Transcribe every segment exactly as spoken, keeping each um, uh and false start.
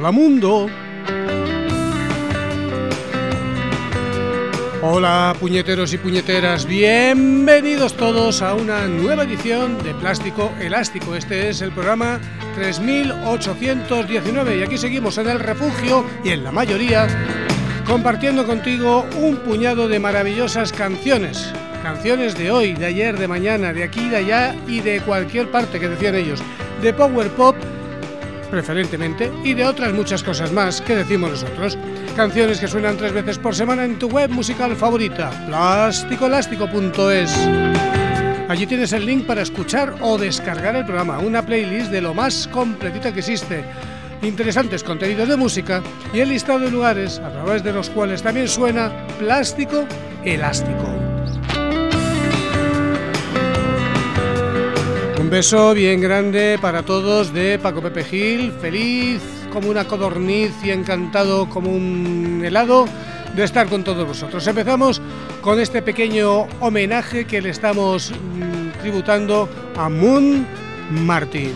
Hola mundo. Hola puñeteros y puñeteras, bienvenidos todos a una nueva edición de Plástico Elástico. Este es el programa tres mil ochocientos diecinueve y aquí seguimos en el refugio y en la mayoría compartiendo contigo un puñado de maravillosas canciones. Canciones de hoy, de ayer, de mañana, de aquí, de allá y de cualquier parte, que decían ellos, de power pop preferentemente, y de otras muchas cosas más que decimos nosotros. Canciones que suenan tres veces por semana en tu web musical favorita, plástico elástico punto es. Allí tienes el link para escuchar o descargar el programa, una playlist de lo más completita que existe, interesantes contenidos de música y el listado de lugares a través de los cuales también suena Plástico Elástico. Un beso bien grande para todos de Paco Pepe Gil, feliz como una codorniz y encantado como un helado de estar con todos vosotros. Empezamos con este pequeño homenaje que le estamos mmm, tributando a Moon Martin.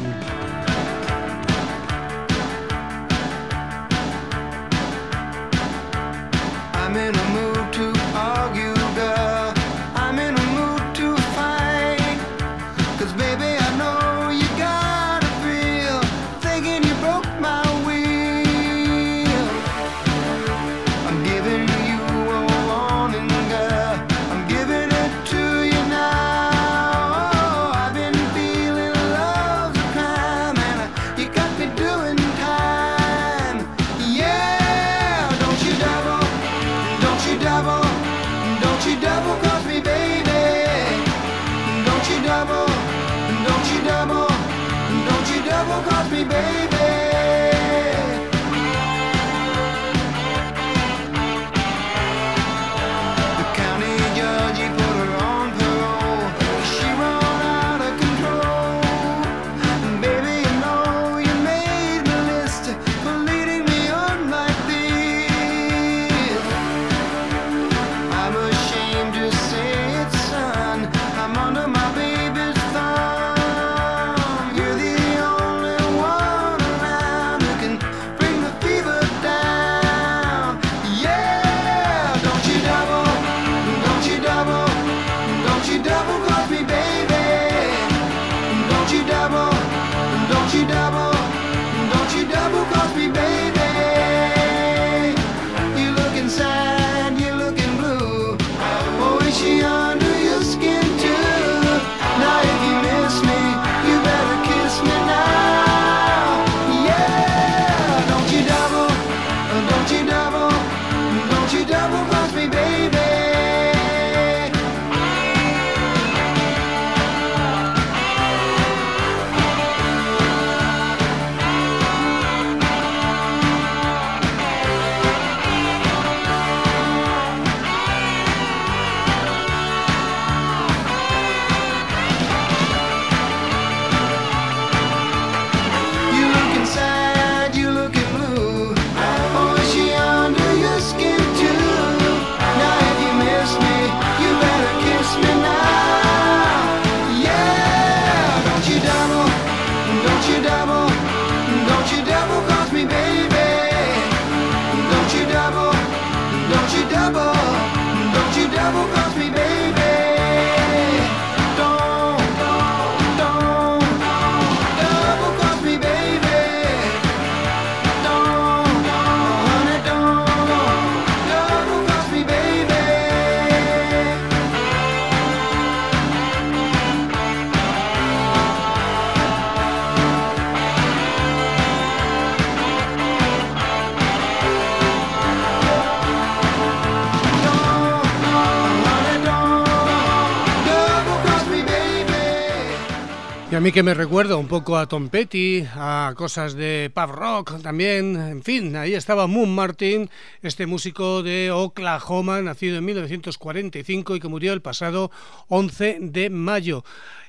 Y a mí que me recuerda un poco a Tom Petty, a cosas de pub rock también, en fin, ahí estaba Moon Martin, este músico de Oklahoma, nacido en mil novecientos cuarenta y cinco y que murió el pasado once de mayo.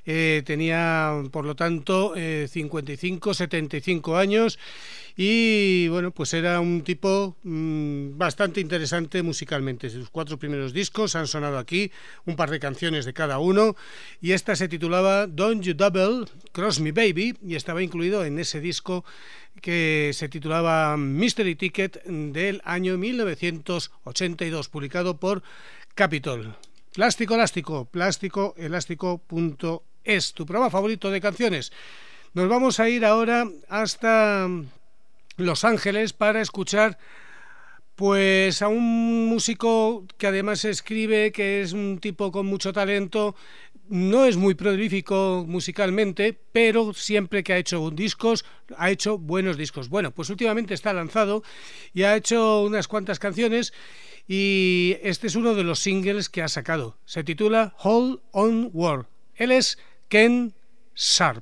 eh, tenía por lo tanto eh, cincuenta y cinco, setenta y cinco años y bueno, pues era un tipo mmm, bastante interesante musicalmente. Sus cuatro primeros discos han sonado aquí, un par de canciones de cada uno, y esta se titulaba Don't You Double Cross Me Baby y estaba incluido en ese disco que se titulaba Mystery Ticket del año mil novecientos ochenta y dos, publicado por Capitol. Plástico Elástico, plástico elástico punto es, tu programa favorito de canciones. Nos vamos a ir ahora hasta Los Ángeles para escuchar pues a un músico que además escribe, que es un tipo con mucho talento. No es muy prolífico musicalmente, pero siempre que ha hecho discos, ha hecho buenos discos. Bueno, pues últimamente está lanzado y ha hecho unas cuantas canciones y este es uno de los singles que ha sacado. Se titula Hold On World. Él es Ken Sharp.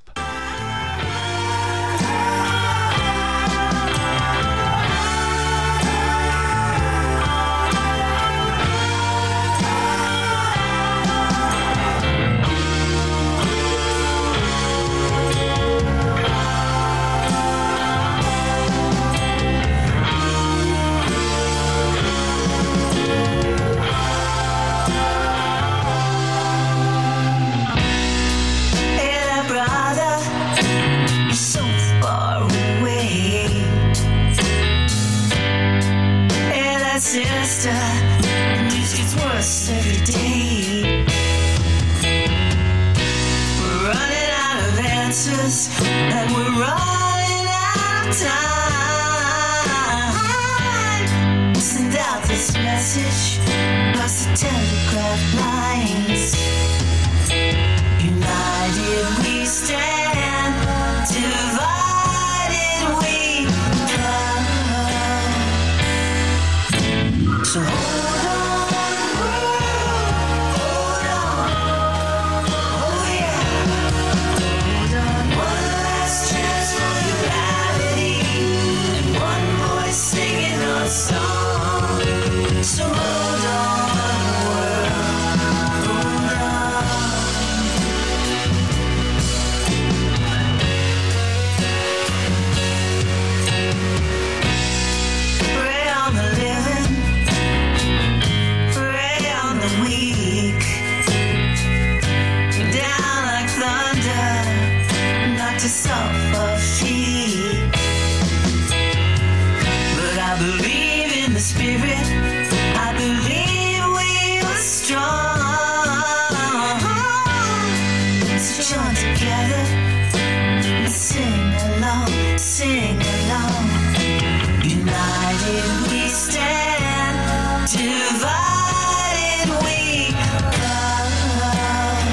Sister, this gets worse every day. We're running out of answers, and we're running out of time. Send out this message across the telegraph lines. United we stand, divided we come. So hold on, world, hold on, oh yeah, hold on. One last chance for humanity, and one voice singing our song. So hold on, world, hold on. Pray on the living, weak, down like thunder, not to suffer feet. But I believe in the spirit, I believe we are strong. So join together and sing along, sing along. United we stand, divided we come.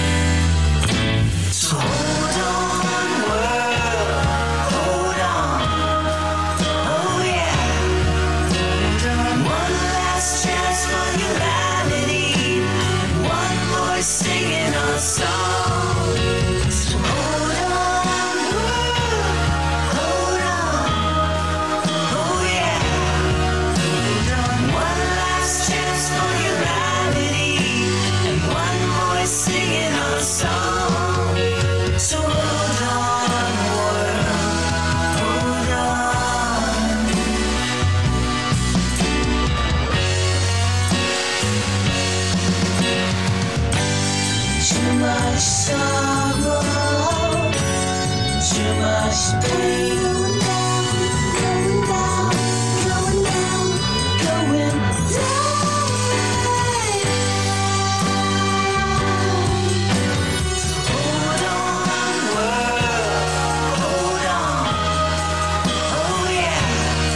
So hold on, world, hold on, oh yeah, hold on. One last chance for humanity, one voice singing our song. So hold on, world, hold on, oh yeah, hold on. One last chance for humanity, and one voice singing our song. So hold on, world, hold on. Too much sorrow, too much pain. Going down, going down, going down, going down. So hold on, world, hold on, oh yeah.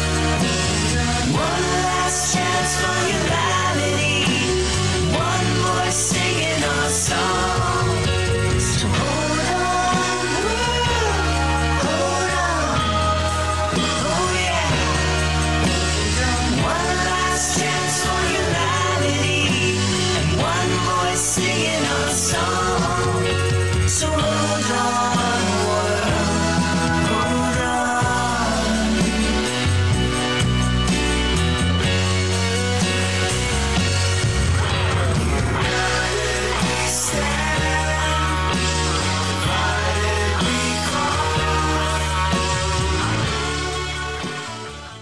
One last chance for humanity, one voice singing our song. So hold on, world, hold on.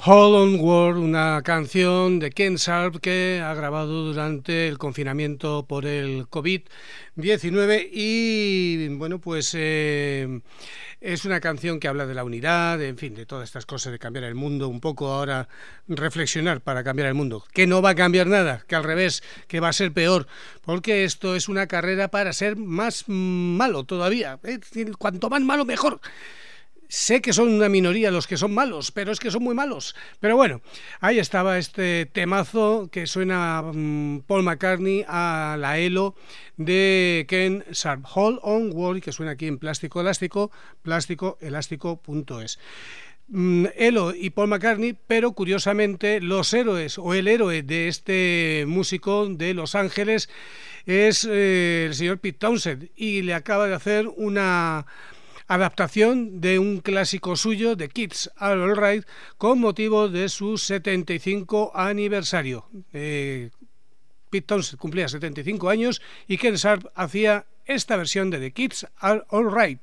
Hold On World, una canción de Ken Sharp que ha grabado durante el confinamiento por el COVID diecinueve y bueno, pues eh, es una canción que habla de la unidad, en fin, de todas estas cosas de cambiar el mundo, un poco ahora reflexionar para cambiar el mundo, que no va a cambiar nada, que al revés, que va a ser peor, porque esto es una carrera para ser más malo todavía, ¿eh? Cuanto más malo mejor. Sé que son una minoría los que son malos, pero es que son muy malos. Pero bueno, ahí estaba este temazo que suena um, Paul McCartney a la Elo de Ken Sharp, Hold On World, que suena aquí en Plástico Elástico, plástico elástico punto es. Um, Elo y Paul McCartney, pero curiosamente los héroes o el héroe de este músico de Los Ángeles es eh, el señor Pete Townshend y le acaba de hacer una adaptación de un clásico suyo, The Kids Are Alright, con motivo de su setenta y cinco aniversario. Eh, Pete Townshend cumplía setenta y cinco años y Ken Sharp hacía esta versión de The Kids Are Alright.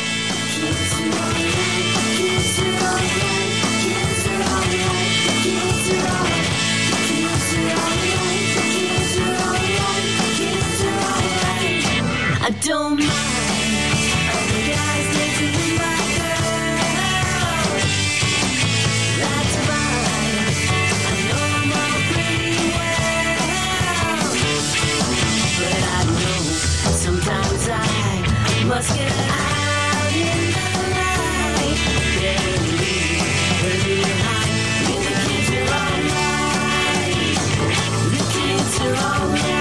I don't mind other guys dating my girl. That's fine. I know I'm all pretty well, but I know sometimes I must get out in the light. Barely, barely high. The kids are alright. The kids are alright.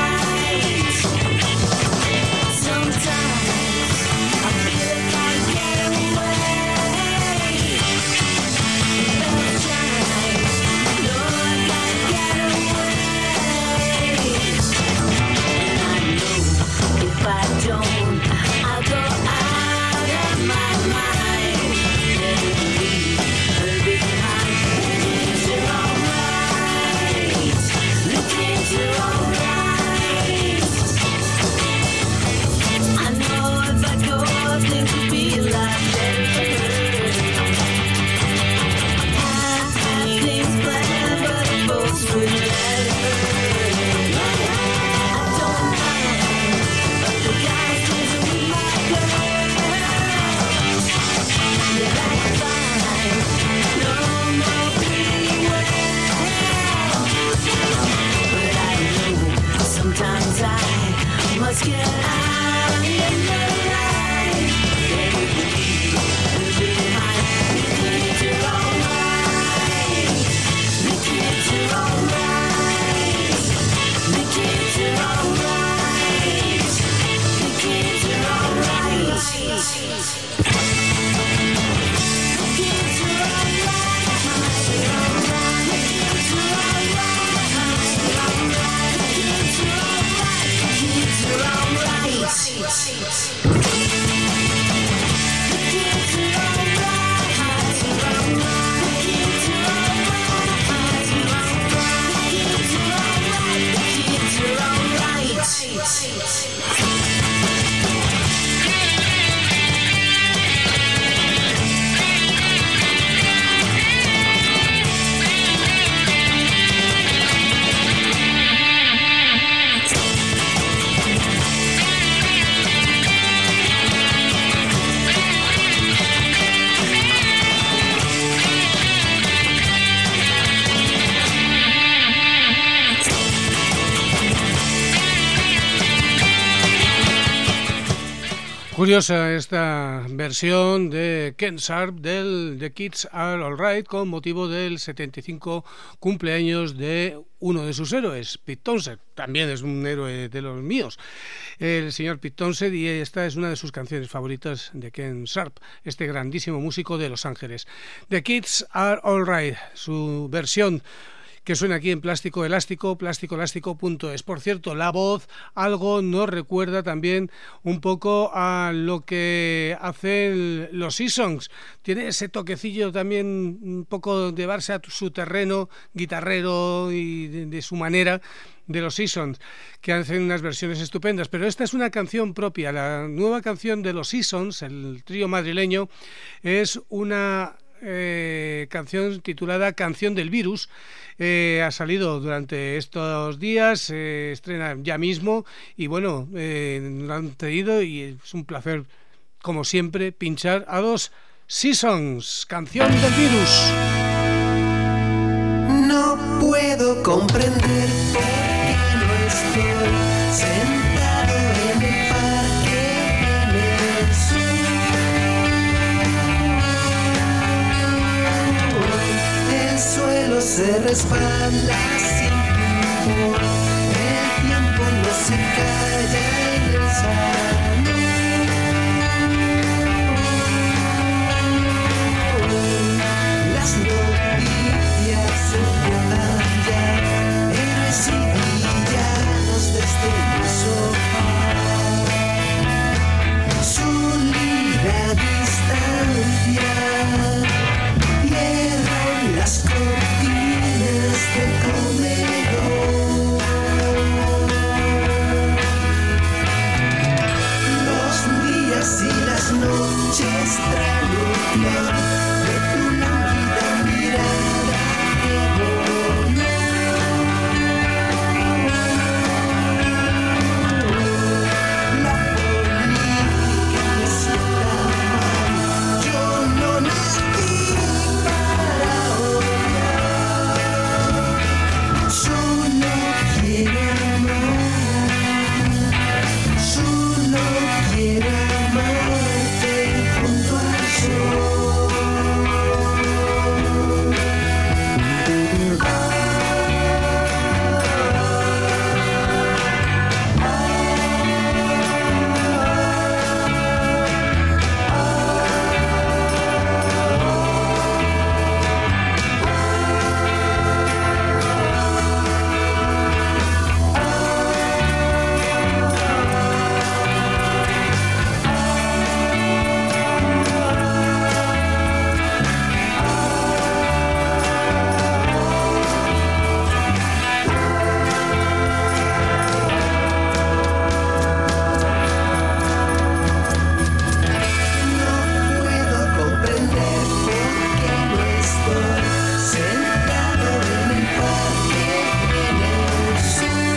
Let's get out in the light. The kids are alright. The kids are alright. The kids are alright. The kids are alright. The kids are Curiosa esta versión de Ken Sharp del The Kids Are Alright con motivo del setenta y cinco cumpleaños de uno de sus héroes, Pete Townshend. También es un héroe de los míos, el señor Pete Townshend, y esta es una de sus canciones favoritas de Ken Sharp, este grandísimo músico de Los Ángeles. The Kids Are Alright, su versión que suena aquí en Plástico Elástico, plástico elástico punto es. Por cierto, la voz algo nos recuerda también un poco a lo que hacen los Seasons. Tiene ese toquecillo también un poco de llevarse a su terreno guitarrero y de, de su manera de los Seasons, que hacen unas versiones estupendas, pero esta es una canción propia. La nueva canción de los Seasons, el trío madrileño, es una eh, canción titulada Canción del Virus. Eh, ha salido durante estos días, se eh, estrena ya mismo y bueno, eh, lo han traído y es un placer, como siempre, pinchar a los Seasons, Canción del Virus. No puedo comprender por qué no estoy sentado en el parque en el sur. El suelo se respalda sin rumor, el tiempo no se calla en el salón. Las noticias se empiezan ya, héroes y villanos desde el sofá. Su lira distancia cierran las cortinas del comedor. Los días y las noches traen un flor de tu lánguida mirada que voló. La política me sienta mal, yo no nací para odiar, solo quiero amar, solo quiero amarte junto al sol. No puedo comprender por qué no estoy sentado en el parque en el sur.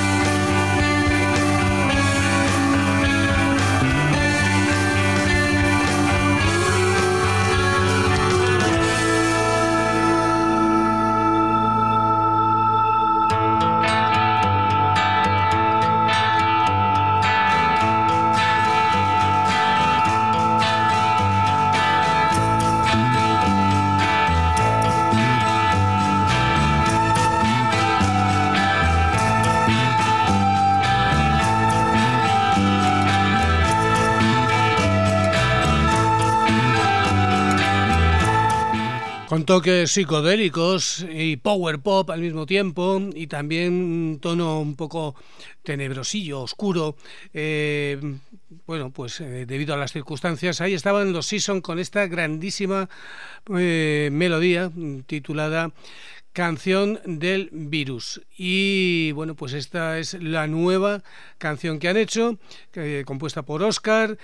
Con toques psicodélicos y power pop al mismo tiempo y también un tono un poco tenebrosillo, oscuro. Eh, bueno, pues eh, debido a las circunstancias, ahí estaban los Seasons con esta grandísima eh, melodía titulada Canción del Virus. Y bueno, pues esta es la nueva canción que han hecho, eh, compuesta por Óscar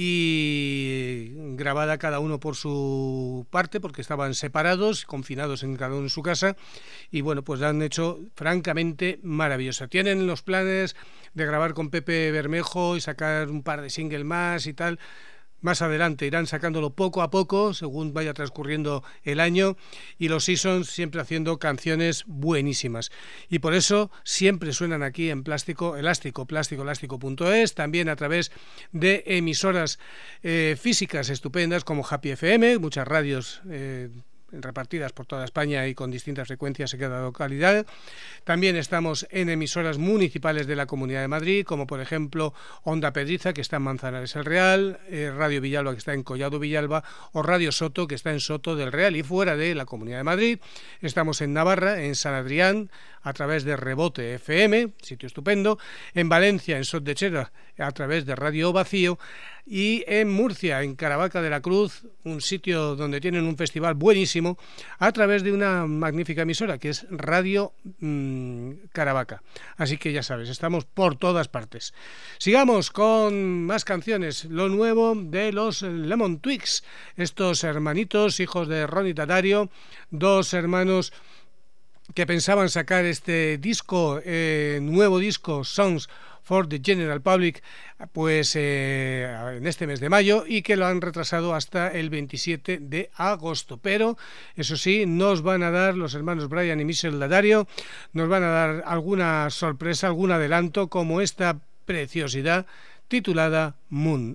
y grabada cada uno por su parte, porque estaban separados, confinados en cada uno en su casa, y bueno, pues la han hecho francamente maravillosa. Tienen los planes de grabar con Pepe Bermejo y sacar un par de singles más y tal. Más adelante irán sacándolo poco a poco según vaya transcurriendo el año, y los Seasons siempre haciendo canciones buenísimas, y por eso siempre suenan aquí en Plástico Elástico, plástico elástico punto es, también a través de emisoras eh, físicas estupendas como Happy F M, muchas radios eh, repartidas por toda España y con distintas frecuencias en cada localidad. También estamos en emisoras municipales de la Comunidad de Madrid, como por ejemplo Onda Pedriza, que está en Manzanares el Real, eh, Radio Villalba, que está en Collado Villalba, o Radio Soto, que está en Soto del Real. Y fuera de la Comunidad de Madrid estamos en Navarra, en San Adrián, a través de Rebote F M, sitio estupendo, en Valencia, en Sot de Chera, a través de Radio Vacío, y en Murcia, en Caravaca de la Cruz, un sitio donde tienen un festival buenísimo, a través de una magnífica emisora que es Radio mmm, Caravaca. Así que ya sabes, estamos por todas partes. Sigamos con más canciones, lo nuevo de los Lemon Twigs, estos hermanitos, hijos de Ronnie Tatario, dos hermanos que pensaban sacar este disco, eh, nuevo disco, Songs for the General Public, pues eh, en este mes de mayo, y que lo han retrasado hasta el veintisiete de agosto. Pero eso sí, nos van a dar los hermanos Brian y Michelle Tatario, nos van a dar alguna sorpresa, algún adelanto, como esta preciosidad titulada Moon.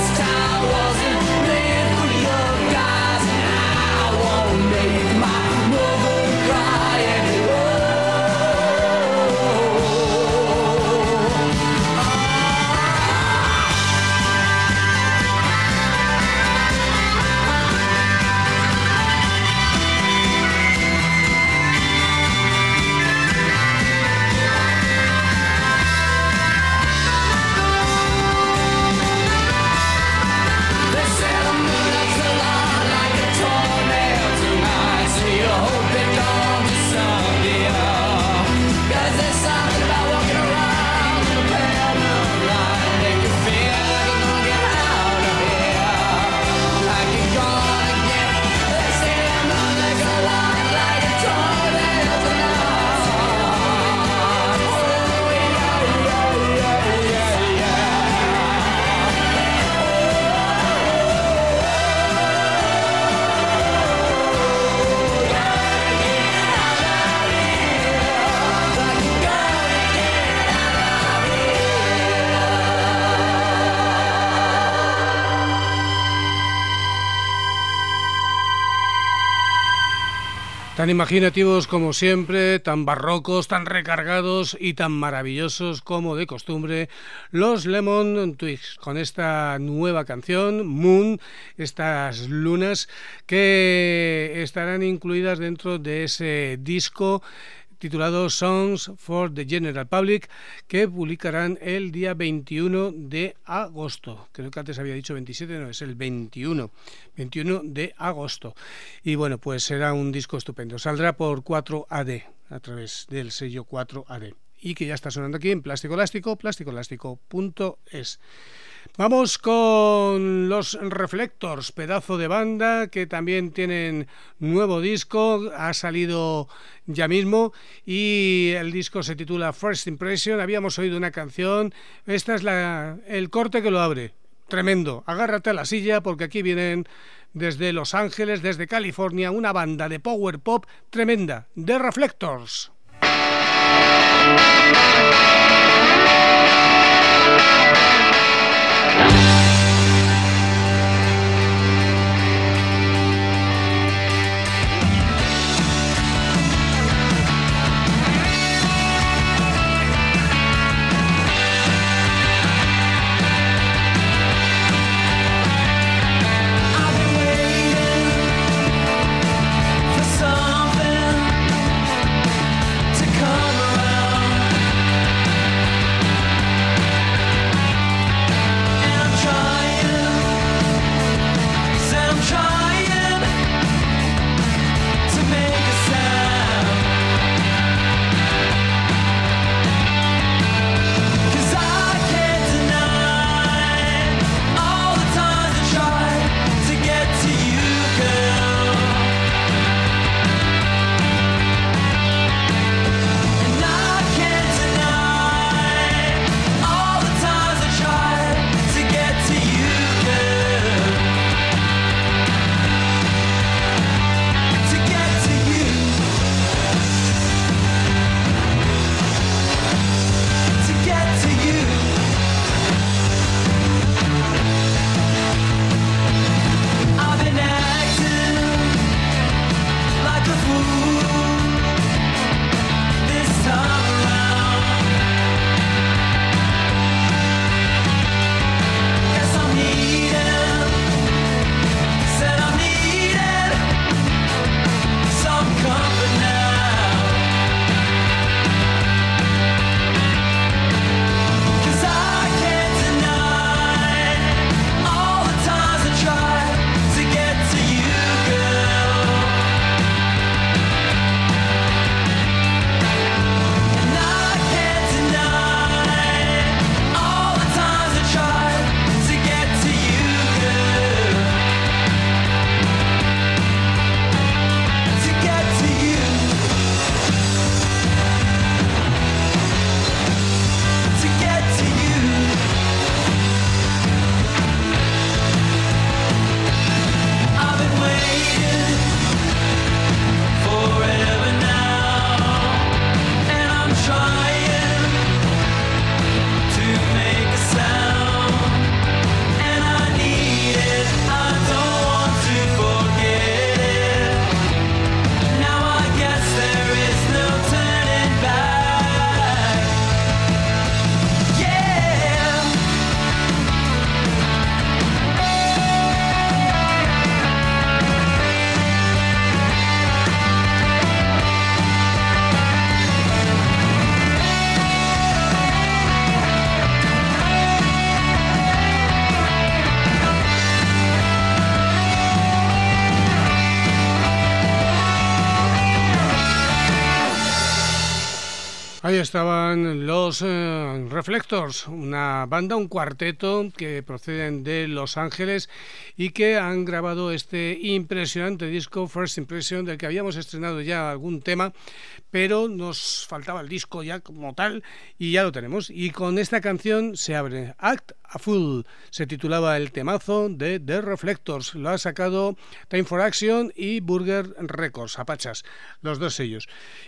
My Tan imaginativos como siempre, tan barrocos, tan recargados y tan maravillosos como de costumbre, los Lemon Twigs, con esta nueva canción, Moon, estas lunas, que estarán incluidas dentro de ese disco titulado Songs for the General Public, que publicarán el día veintiuno de agosto. Creo que antes había dicho veintisiete, no, es el veintiuno, veintiuno de agosto. Y bueno, pues será un disco estupendo. Saldrá por cuatro A D, a través del sello cuatro A D. Y que ya está sonando aquí en Plástico Elástico, plástico elástico punto es. Vamos con los Reflectors, pedazo de banda que también tienen nuevo disco, ha salido ya mismo y el disco se titula First Impression. Habíamos oído una canción, esta es la, el corte que lo abre, tremendo, agárrate a la silla porque aquí vienen desde Los Ángeles, desde California, una banda de power pop tremenda, The Reflectors. Ahí estaban los eh, Reflectors, una banda, un cuarteto que proceden de Los Ángeles y que han grabado este impresionante disco First Impression, del que habíamos estrenado ya algún tema, pero nos faltaba el disco ya como tal y ya lo tenemos. Y con esta canción se abre Act a Fool, se titulaba el temazo de The Reflectors, lo ha sacado Time for Action y Burger Records, Apachas, los dos sellos.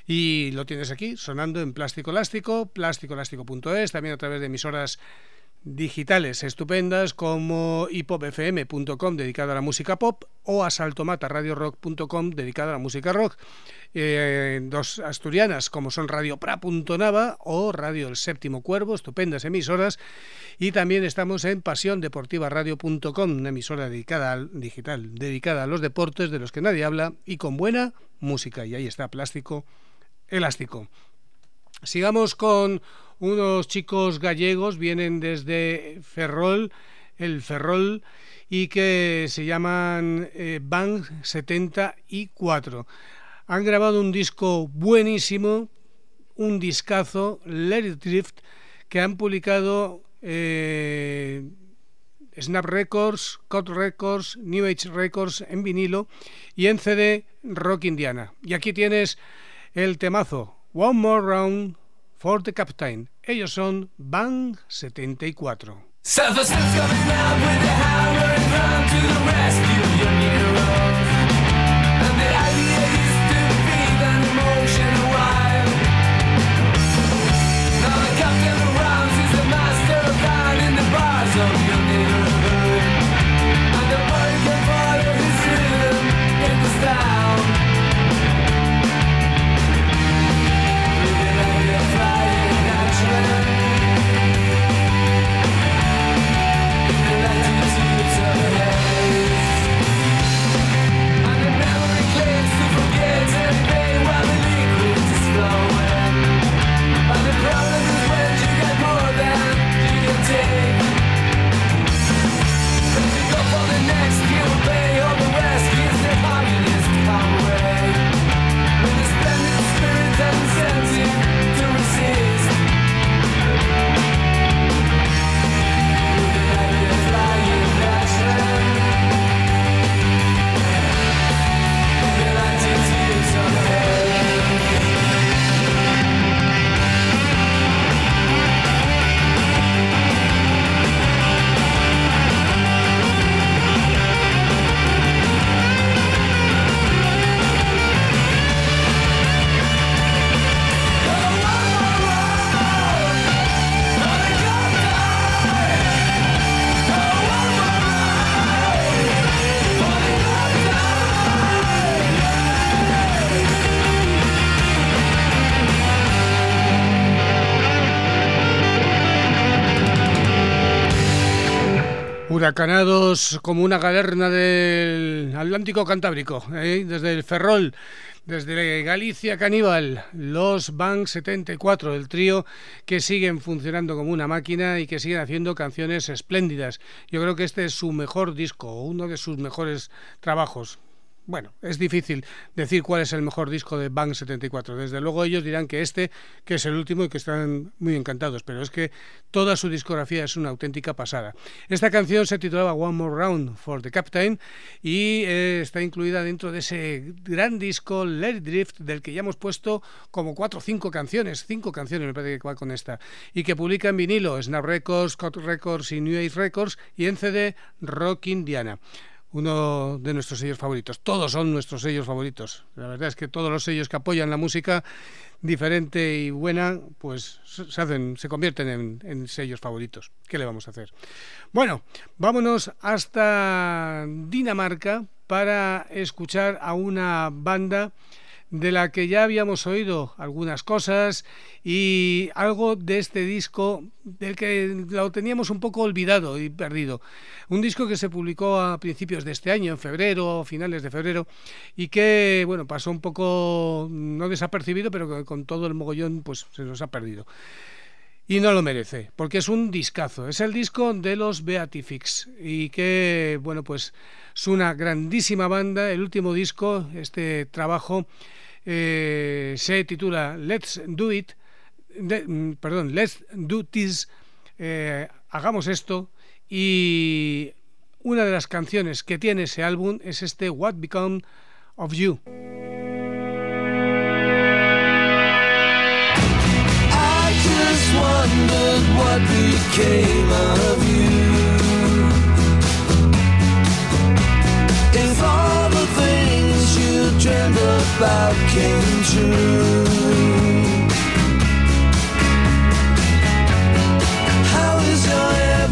Y lo tienes aquí sonando en Plástico Elástico, plástico elástico punto es, también a través de emisoras digitales estupendas como hipop f m punto com dedicado a la música pop o asaltomata radio rock punto com dedicado a la música rock. Eh, dos asturianas como son Radio Pra punto Nava o Radio El Séptimo Cuervo, estupendas emisoras, y también estamos en pasión deportiva radio punto com, una emisora dedicada al digital, dedicada a los deportes de los que nadie habla y con buena música, y ahí está Plástico Elástico. Sigamos con unos chicos gallegos, vienen desde Ferrol, el Ferrol, y que se llaman eh, Bang setenta y cuatro. Han grabado un disco buenísimo, un discazo, Let It Drift, que han publicado eh, Snap Records, Cut Records, New Age Records en vinilo y en C D Rock Indiana. Y aquí tienes el temazo One More Round for the Captain. Ellos son Bang setenta y cuatro. Self-esteem's coming out with the hammer and come to the rescue, your heroes. And the idea is to feed an emotion wild. Now the captain of rounds is the master of hand in the bars of your neighborhood. And the boy can follow his rhythm in the sound. With the idea flying natural. Huracanados como una galerna del Atlántico Cantábrico, ¿eh? Desde el Ferrol, desde Galicia Caníbal, los Bang setenta y cuatro, el trío que siguen funcionando como una máquina y que siguen haciendo canciones espléndidas. Yo creo que este es su mejor disco, uno de sus mejores trabajos. Bueno, es difícil decir cuál es el mejor disco de Bang setenta y cuatro. Desde luego ellos dirán que este, que es el último y que están muy encantados, pero es que toda su discografía es una auténtica pasada. Esta canción se titulaba One More Round for the Captain y eh, está incluida dentro de ese gran disco Let It Drift, del que ya hemos puesto como cuatro o cinco canciones, cinco canciones me parece que va con esta, y que publica en vinilo Snap Records, Cut Records y New Age Records, y en C D Rock Indiana. Uno de nuestros sellos favoritos. Todos son nuestros sellos favoritos. La verdad es que todos los sellos que apoyan la música diferente y buena, pues se hacen, se convierten en, en sellos favoritos. ¿Qué le vamos a hacer? Bueno, vámonos hasta Dinamarca para escuchar a una banda de la que ya habíamos oído algunas cosas y algo de este disco del que lo teníamos un poco olvidado y perdido. Un disco que se publicó a principios de este año, en febrero, finales de febrero, y que, bueno, pasó un poco no desapercibido, pero que con todo el mogollón pues se nos ha perdido. Y no lo merece, porque es un discazo. Es el disco de los Beatifics y que, bueno, pues es una grandísima banda. El último disco, este trabajo, eh, se titula Let's Do It, de, perdón, Let's Do This, eh, hagamos esto. Y una de las canciones que tiene ese álbum es este What Become of You. Wondered what became of you. If all the things you dreamed about came true, how is your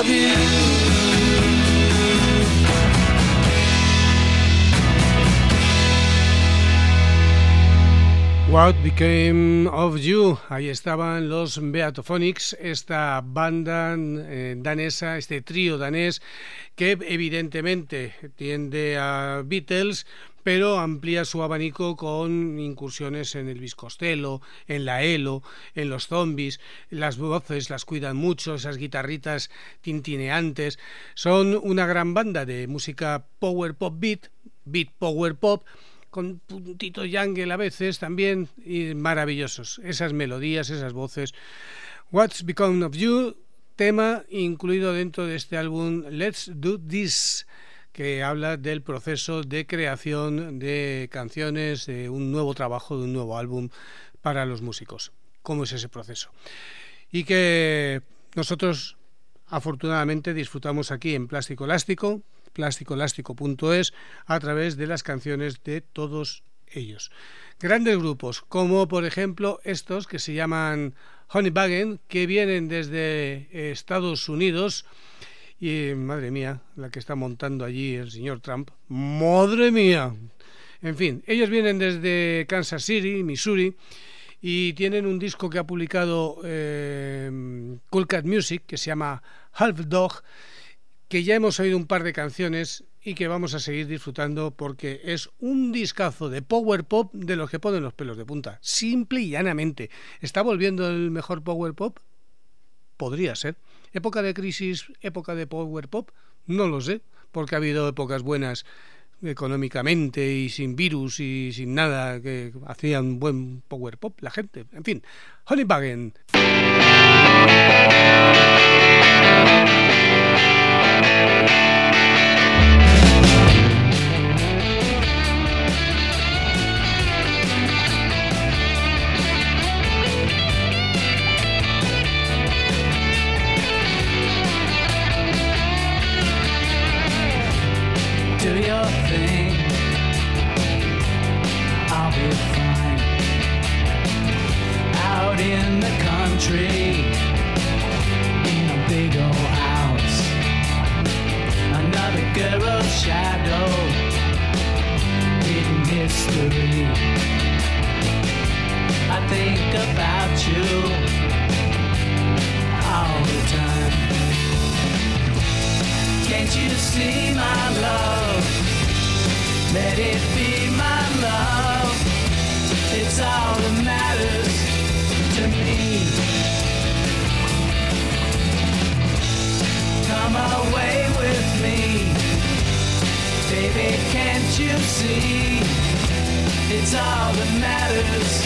of you. What Became of You. Ahí estaban los Beatophonics, esta banda eh, danesa, este trío danés que evidentemente tiende a Beatles, pero amplía su abanico con incursiones en el Elvis Costello, en la Elo, en los Zombies. Las voces las cuidan mucho, esas guitarritas tintineantes. Son una gran banda de música power pop beat, beat power pop, con puntito jungle a veces también, y maravillosos. Esas melodías, esas voces. What's Become of You, tema incluido dentro de este álbum Let's Do This, que habla del proceso de creación de canciones, de un nuevo trabajo, de un nuevo álbum para los músicos. ¿Cómo es ese proceso? Y que nosotros afortunadamente disfrutamos aquí en Plástico Elástico, plástico elástico punto es, a través de las canciones de todos ellos. Grandes grupos, como por ejemplo estos que se llaman Honeywagen, que vienen desde Estados Unidos. Y madre mía, la que está montando allí el señor Trump, madre mía. En fin, ellos vienen desde Kansas City, Missouri, y tienen un disco que ha publicado eh, Cool Cat Music, que se llama Half Dog, que ya hemos oído un par de canciones y que vamos a seguir disfrutando porque es un discazo de power pop de los que ponen los pelos de punta. Simple y llanamente. ¿Está volviendo el mejor power pop? Podría ser. ¿Época de crisis, época de power pop? No lo sé, porque ha habido épocas buenas económicamente y sin virus y sin nada que hacían buen power pop la gente. En fin, Honeywagen. Do your thing, I'll be fine. Out in the country, in a big old house, another girl's shadow, hidden history. I think about you all the time. Can't you see my love? Let it be my love. It's all that matters to me. Come away with me, baby, can't you see? It's all that matters.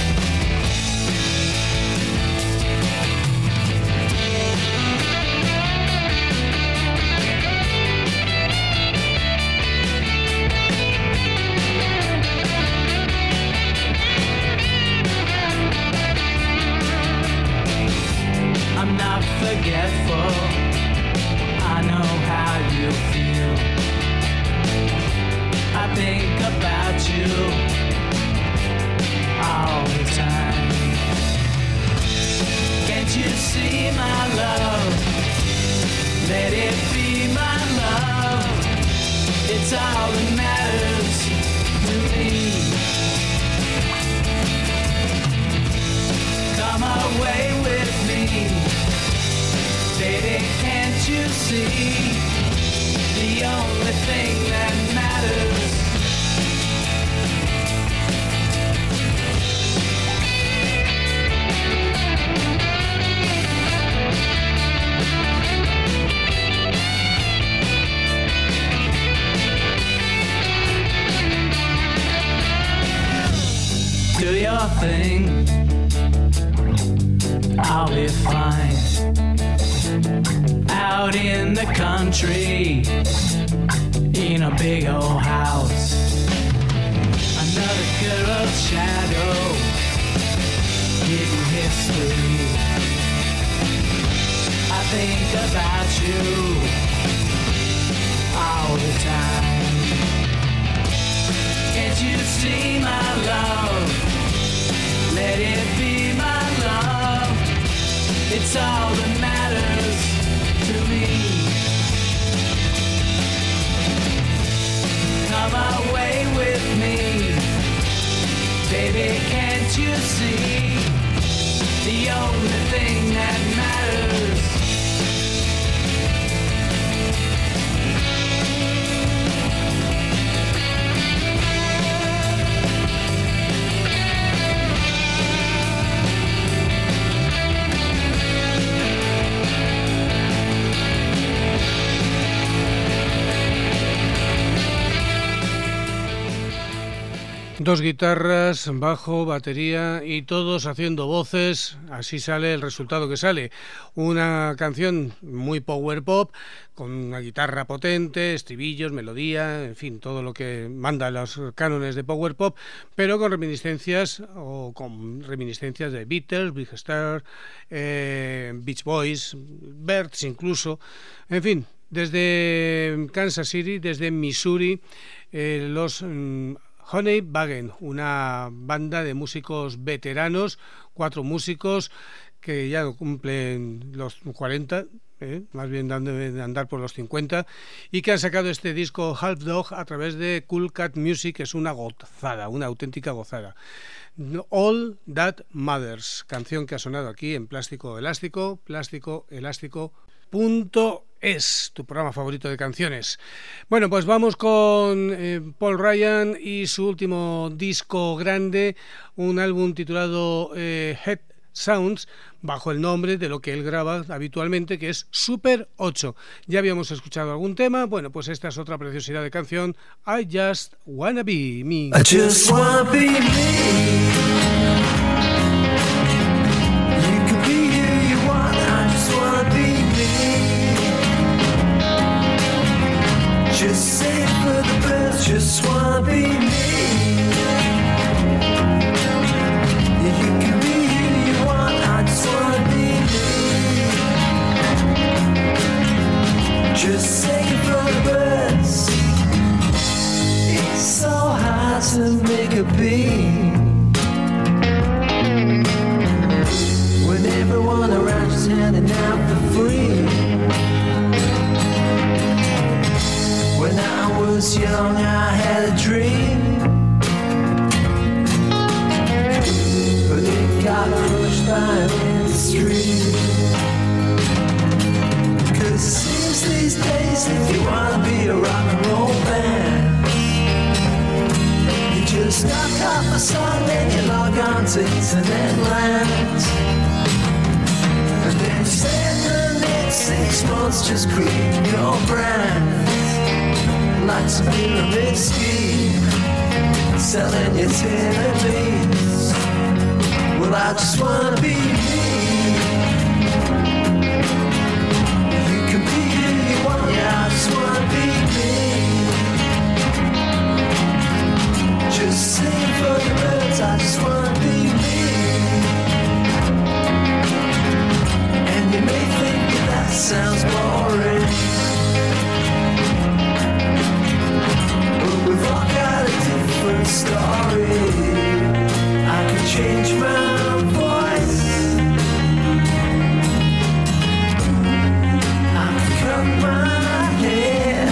I'm not forgetful, I know how you feel. I think about you all the time. Can't you see my love? Let it be my love. It's all that matters to me. Come away with me, baby, can't you see? The only thing that matters. Do your thing, I'll be fine. Out in the country, in a big old house, another girl's shadow, hidden history. I think about you all the time. Can't you see my love? Let it be my love. It's all that matters to me. you see? The only thing that matters. Dos guitarras, bajo, batería y todos haciendo voces, así sale el resultado que sale. Una canción muy power pop, con una guitarra potente, estribillos, melodía, en fin, todo lo que manda los cánones de power pop, pero con reminiscencias o con reminiscencias de Beatles, Big Star, eh, Beach Boys, Birds incluso, en fin, desde Kansas City, desde Missouri, eh, los mm, Honey Wagon, una banda de músicos veteranos, cuatro músicos que ya cumplen los cuarenta, eh, más bien deben andar por los cincuenta, y que han sacado este disco Half Dog a través de Cool Cat Music, que es una gozada, una auténtica gozada. All That Matters, canción que ha sonado aquí en Plástico Elástico, Plástico Elástico punto es, tu programa favorito de canciones. Bueno, pues vamos con eh, Paul Ryan y su último disco grande, un álbum titulado eh, Head Sounds, bajo el nombre de lo que él graba habitualmente, que es Super ocho. Ya habíamos escuchado algún tema, bueno, pues esta es otra preciosidad de canción, I Just Wanna Be Me. I just wanna be me. You can be who you want. I just wanna be me. Just say it for the birds. Just wanna be me. You can be who you want. I just wanna be me. Just say it for the birds. It's so hard to make a beat when everyone around you's handing out for free. When I was young I had a dream, but it got crushed by an industry. Cause it seems these days if you wanna be a rock and roll band, you just knock off a song and you log on to internet land, and then you spend the next six months just creating your brand, like some pyramid scheme, selling your tennis. Well, I just wanna be me. You can be who you want. Yeah, I just wanna be me. Just sing for the birds. I just wanna be me. And you may think that that sounds boring, but we've all got a different story. I could change my voice, I could cut my hair,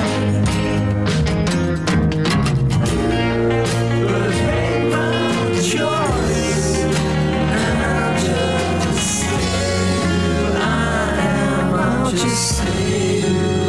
but I've made my choice, and I'll just stay who I am. I'll just stay.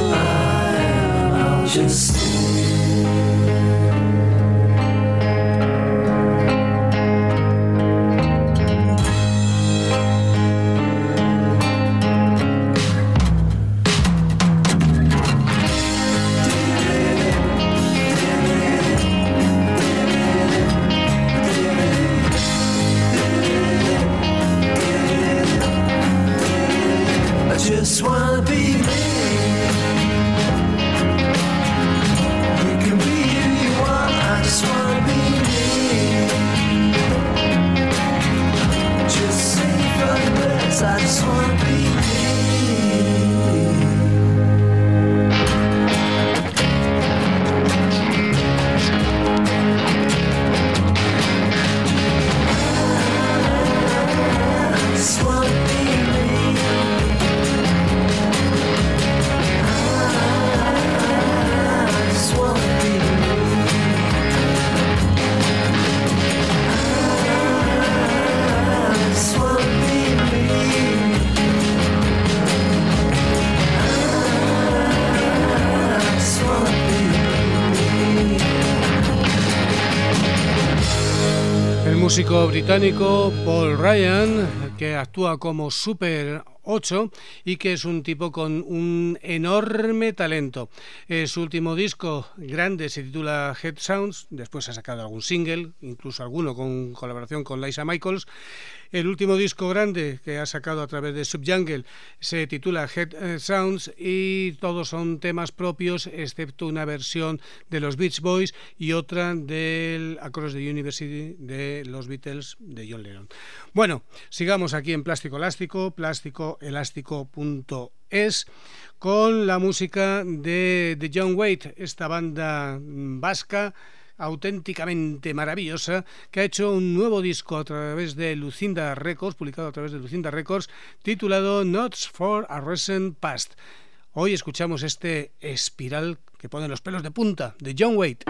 músico británico Paul Ryan, que actúa como Super ocho y que es un tipo con un enorme talento. Eh, su último disco grande se titula Head Sounds, después ha sacado algún single, incluso alguno con colaboración con Lisa Michaels. El último disco grande que ha sacado a través de Subjungle se titula Head Sounds y todos son temas propios, excepto una versión de los Beach Boys y otra del Across the Universe de los Beatles de John Lennon. Bueno, sigamos aquí en Plástico Elástico, plástico elástico punto es, con la música de, de John Waite, esta banda vasca auténticamente maravillosa, que ha hecho un nuevo disco a través de Lucinda Records, publicado a través de Lucinda Records, titulado Notes for a Recent Past. Hoy escuchamos este espiral que pone los pelos de punta de John Waite.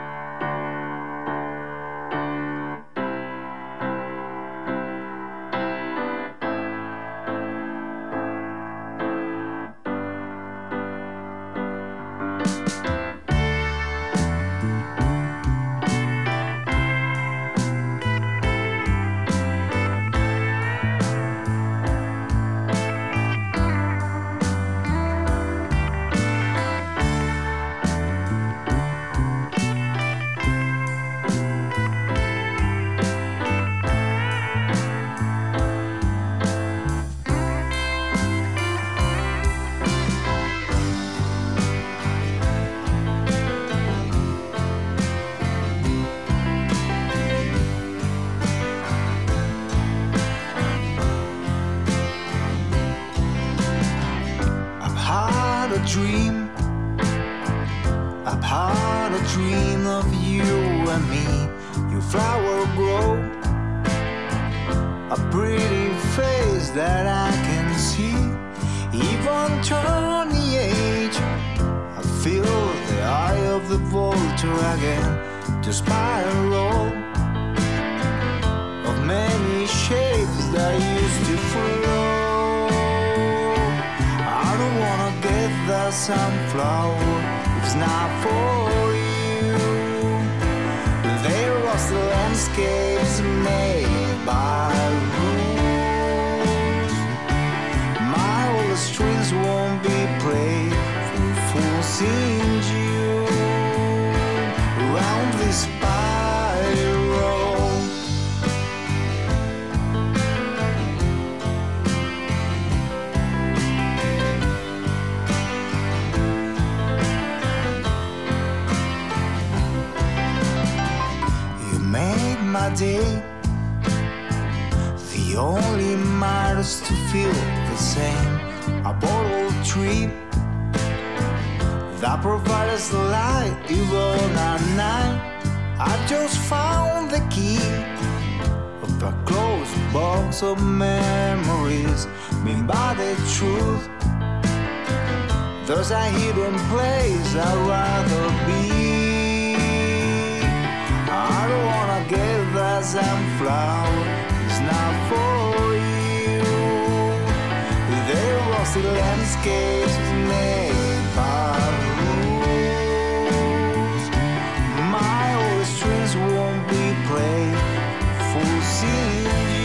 Dream, I've had a dream of you and me. Your flower grow, a pretty face that I can see. Even turn the age, I feel the eye of the vulture again. To spiral of many shapes that used to flow. I don't wanna get the sunflower if it's not for you. They lost the landscapes made by rules. My old strings won't be played for forcing you around this spiral. My day, the only matters to feel the same. A bottle tree that provides the light even at night. I just found the key of a closed box of memories made by the truth. There's a hidden place I'd rather be. I don't wanna get that sunflower, it's not for you. There was the landscapes made by rules. My old strings won't be played for seeing you.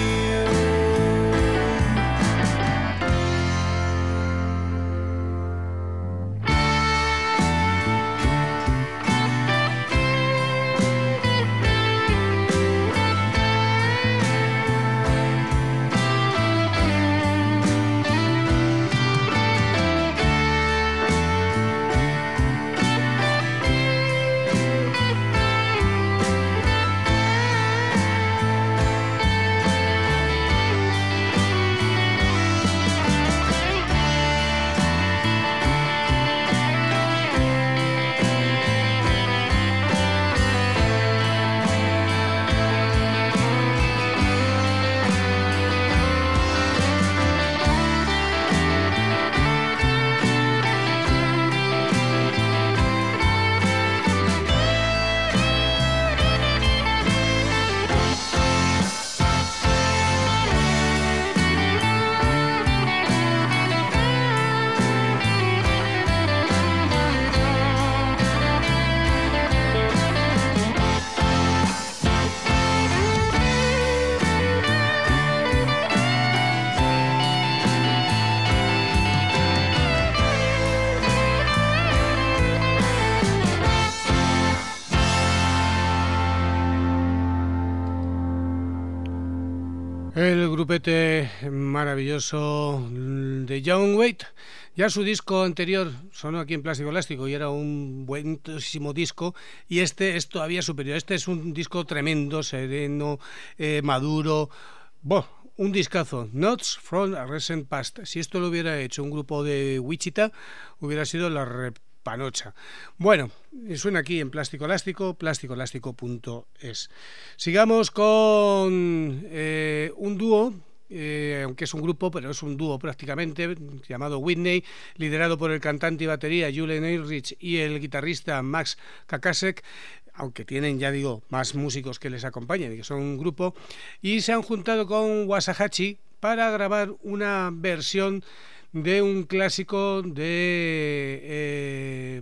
El grupete maravilloso de John Waite. Ya su disco anterior sonó aquí en Plástico Elástico y era un buenísimo disco, y este es todavía superior. Este es un disco tremendo, sereno, eh, maduro. Boh, un discazo. Notes from a Recent Past. Si esto lo hubiera hecho un grupo de Wichita, hubiera sido la repanocha. Bueno, suena aquí en Plástico Elástico, plástico elástico punto es. Sigamos con eh, un dúo. Eh, aunque es un grupo, pero es un dúo prácticamente, llamado Whitney, liderado por el cantante y batería Julian Eilrich y el guitarrista Max Kakasek, aunque tienen, ya digo, más músicos que les acompañan y que son un grupo, y se han juntado con Waxahachie para grabar una versión de un clásico de eh,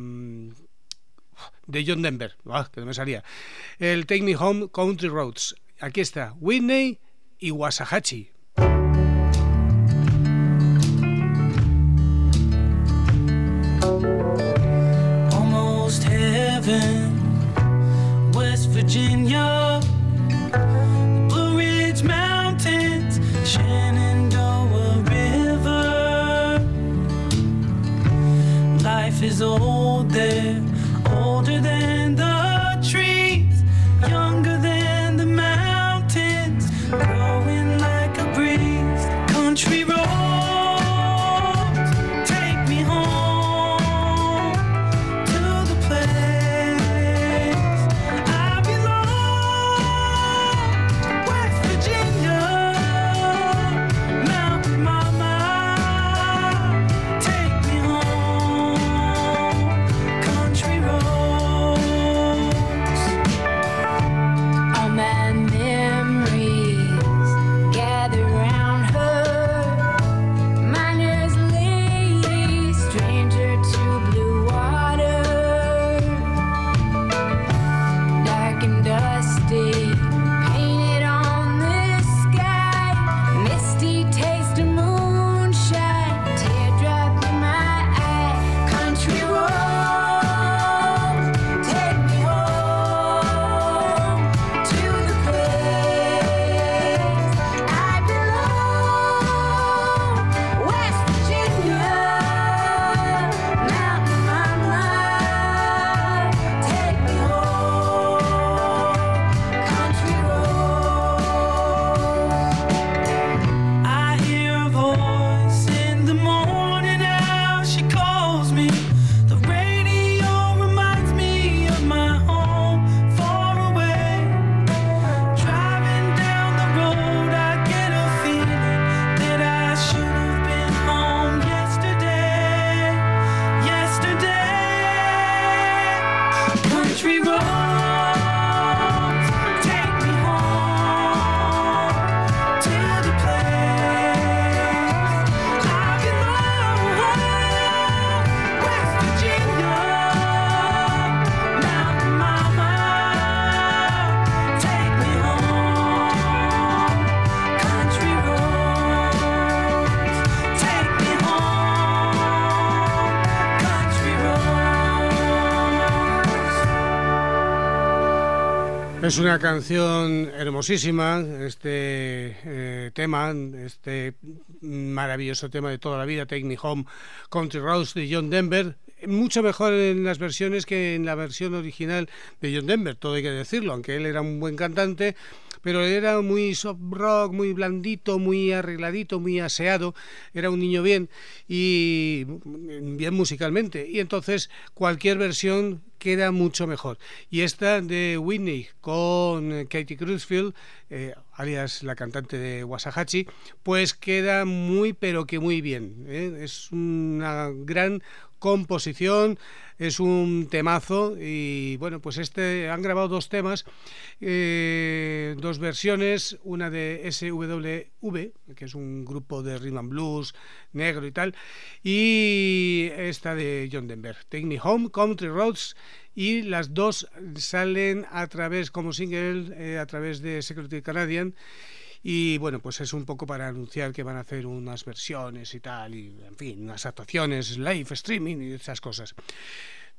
de John Denver, ah, que no me salía, el Take Me Home Country Roads. Aquí está Whitney y Waxahachie. Almost heaven, West Virginia, Blue Ridge Mountains, Shenandoah River. Life is old there, older than the trees, younger than the mountains, growing like a breeze. Country roads, take me home to the place I belong. West Virginia, Mountain Mama, take me home. Country roads. All my memories gather round her, miner's lady, stranger to blue water, dark and dusty, painted on the sky, misty taste of moonshine, teardrop in my eye. Country roads, take me home to the place I belong. West Virginia, Mountain Mama, take me home. Country roads. I hear a voice in the morning now, she calls me. The radio reminds me of my home far away. Driving down the road, I get a feeling that I should have been home yesterday. Yesterday. Country roads, take me home to the place I belong. West Virginia, Mountain Mama, take me home. Country roads, take me home. Country roads. Es una canción hermosísima, este eh, tema, este maravilloso tema de toda la vida, Take Me Home, Country Roads, de John Denver. Mucho mejor en las versiones que en la versión original de John Denver, todo hay que decirlo, aunque él era un buen cantante, pero era muy soft rock, muy blandito, muy arregladito, muy aseado, era un niño bien y bien musicalmente, y entonces cualquier versión queda mucho mejor. Y esta de Whitney con Katie Crutchfield, eh, alias la cantante de Waxahachie, pues queda muy pero que muy bien, ¿eh? Es una gran composición, es un temazo, y bueno, pues este han grabado dos temas, eh, dos versiones, una de S W V, que es un grupo de rhythm and blues negro y tal, y esta de John Denver, Take Me Home, Country Roads, y las dos salen a través como single eh, a través de Secretary Canadian. Y bueno, pues es un poco para anunciar que van a hacer unas versiones y tal, y en fin, unas actuaciones, live streaming y esas cosas.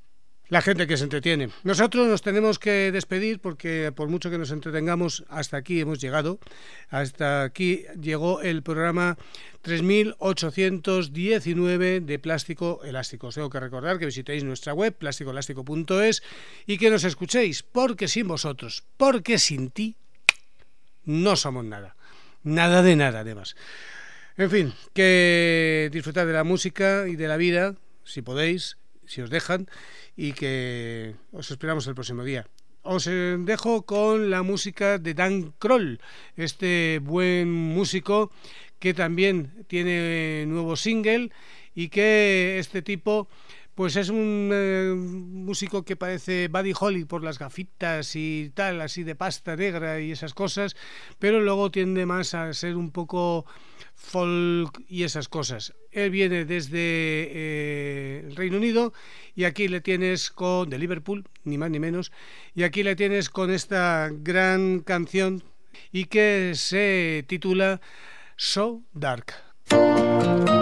la gente que se entretiene. Nosotros nos tenemos que despedir porque por mucho que nos entretengamos, hasta aquí hemos llegado. Hasta aquí llegó el programa tres mil ochocientos diecinueve de Plástico Elástico. Os tengo que recordar que visitéis nuestra web, plástico elástico punto es, y que nos escuchéis, porque sin vosotros, porque sin ti, no somos nada. Nada de nada, además. En fin, que disfrutad de la música y de la vida, si podéis, si os dejan, y que os esperamos el próximo día. Os eh, dejo con la música de Dan Kroll, este buen músico que también tiene nuevo single y que este tipo pues es un eh, músico que parece Buddy Holly por las gafitas y tal, así de pasta negra y esas cosas, pero luego tiende más a ser un poco folk y esas cosas. Él viene desde eh, el Reino Unido y aquí le tienes con de Liverpool, ni más ni menos, y aquí le tienes con esta gran canción y que se titula So Dark.